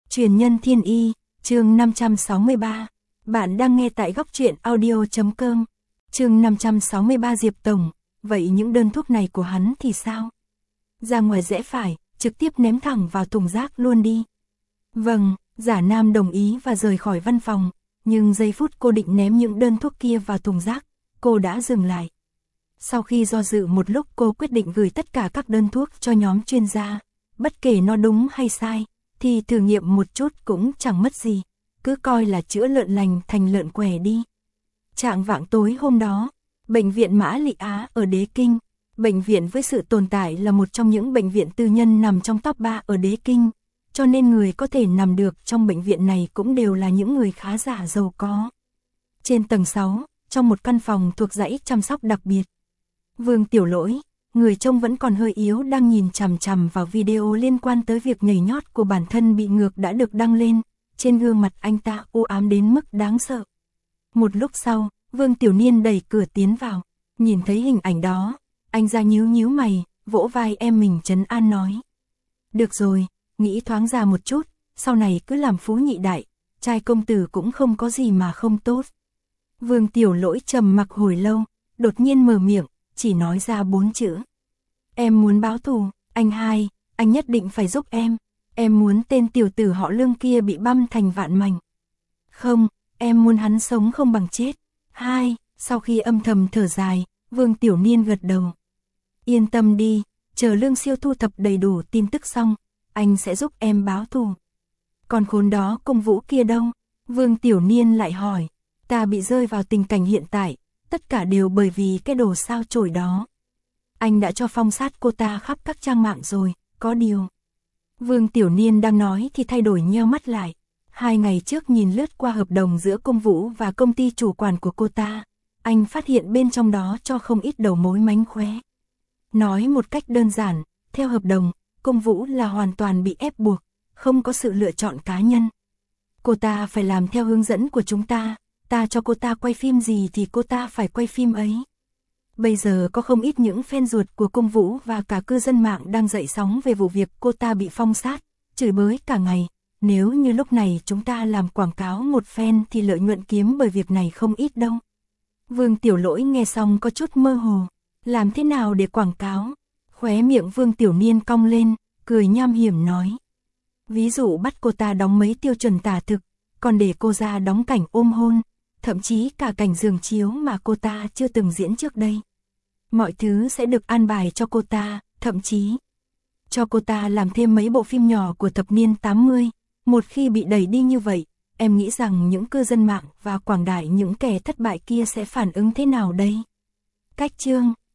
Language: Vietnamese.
Truyền nhân thiên y, chương 563. Bạn đang nghe tại góc truyện audio.com. Chương 563 Diệp Tổng, vậy những đơn thuốc này của hắn thì sao? Ra ngoài rẽ phải, trực tiếp ném thẳng vào thùng rác luôn đi. Vâng, Giả Nam đồng ý và rời khỏi văn phòng, nhưng giây phút cô định ném những đơn thuốc kia vào thùng rác, cô đã dừng lại. Sau khi do dự một lúc cô quyết định gửi tất cả các đơn thuốc cho nhóm chuyên gia, bất kể nó đúng hay sai, thì thử nghiệm một chút cũng chẳng mất gì, cứ coi là chữa lợn lành thành lợn què đi. Trạng vạng tối hôm đó, bệnh viện Mã Lị Á ở Đế Kinh, bệnh viện với sự tồn tại là một trong những bệnh viện tư nhân nằm trong top 3 ở Đế Kinh, cho nên người có thể nằm được trong bệnh viện này cũng đều là những người khá giả giàu có. Trên tầng 6, trong một căn phòng thuộc dãy chăm sóc đặc biệt, Vương Tiểu Lỗi, người trông vẫn còn hơi yếu, đang nhìn chằm chằm vào video liên quan tới việc nhảy nhót của bản thân bị ngược đã được đăng lên, trên gương mặt anh ta u ám đến mức đáng sợ. Một lúc sau, Vương Tiểu Niên đẩy cửa tiến vào, nhìn thấy hình ảnh đó, anh ra nhíu mày, vỗ vai em mình trấn an nói. Được rồi, nghĩ thoáng ra một chút, sau này cứ làm phú nhị đại, trai công tử cũng không có gì mà không tốt. Vương Tiểu Lỗi trầm mặc hồi lâu, đột nhiên mở miệng, chỉ nói ra 4 chữ. Em muốn báo thù, anh hai, anh nhất định phải giúp em muốn tên tiểu tử họ Lương kia bị băm thành vạn mảnh. Không, em muốn hắn sống không bằng chết. Hai, sau khi âm thầm thở dài, Vương Tiểu Niên gật đầu. Yên tâm đi, chờ Lương Siêu thu thập đầy đủ tin tức xong, anh sẽ giúp em báo thù. Còn khốn đó Cung Vũ kia đâu? Vương Tiểu Niên lại hỏi. Ta bị rơi vào tình cảnh hiện tại, tất cả đều bởi vì cái đồ sao chổi đó. Anh đã cho phong sát cô ta khắp các trang mạng rồi, có điều. Vương Tiểu Niên đang nói thì thay đổi nheo mắt lại. 2 ngày trước nhìn lướt qua hợp đồng giữa Cung Vũ và công ty chủ quản của cô ta, anh phát hiện bên trong đó cho không ít đầu mối mánh khóe. Nói một cách đơn giản, theo hợp đồng, Cung Vũ là hoàn toàn bị ép buộc, không có sự lựa chọn cá nhân. Cô ta phải làm theo hướng dẫn của chúng ta cho cô ta quay phim gì thì cô ta phải quay phim ấy. Bây giờ có không ít những fan ruột của Cung Vũ và cả cư dân mạng đang dậy sóng về vụ việc cô ta bị phong sát, chửi bới cả ngày. Nếu như lúc này chúng ta làm quảng cáo một fan thì lợi nhuận kiếm bởi việc này không ít đâu. Vương Tiểu Lỗi nghe xong có chút mơ hồ. Làm thế nào để quảng cáo? Khóe miệng Vương Tiểu Niên cong lên, cười nham hiểm nói. Ví dụ bắt cô ta đóng mấy tiêu chuẩn tả thực, còn để cô ra đóng cảnh ôm hôn, thậm chí cả cảnh giường chiếu mà cô ta chưa từng diễn trước đây. Mọi thứ sẽ được an bài cho cô ta, thậm chí cho cô ta làm thêm mấy bộ phim nhỏ của thập niên 80. Một khi bị đẩy đi như vậy, em nghĩ rằng những cư dân mạng và quảng đại những kẻ thất bại kia sẽ phản ứng thế nào đây? Cách chương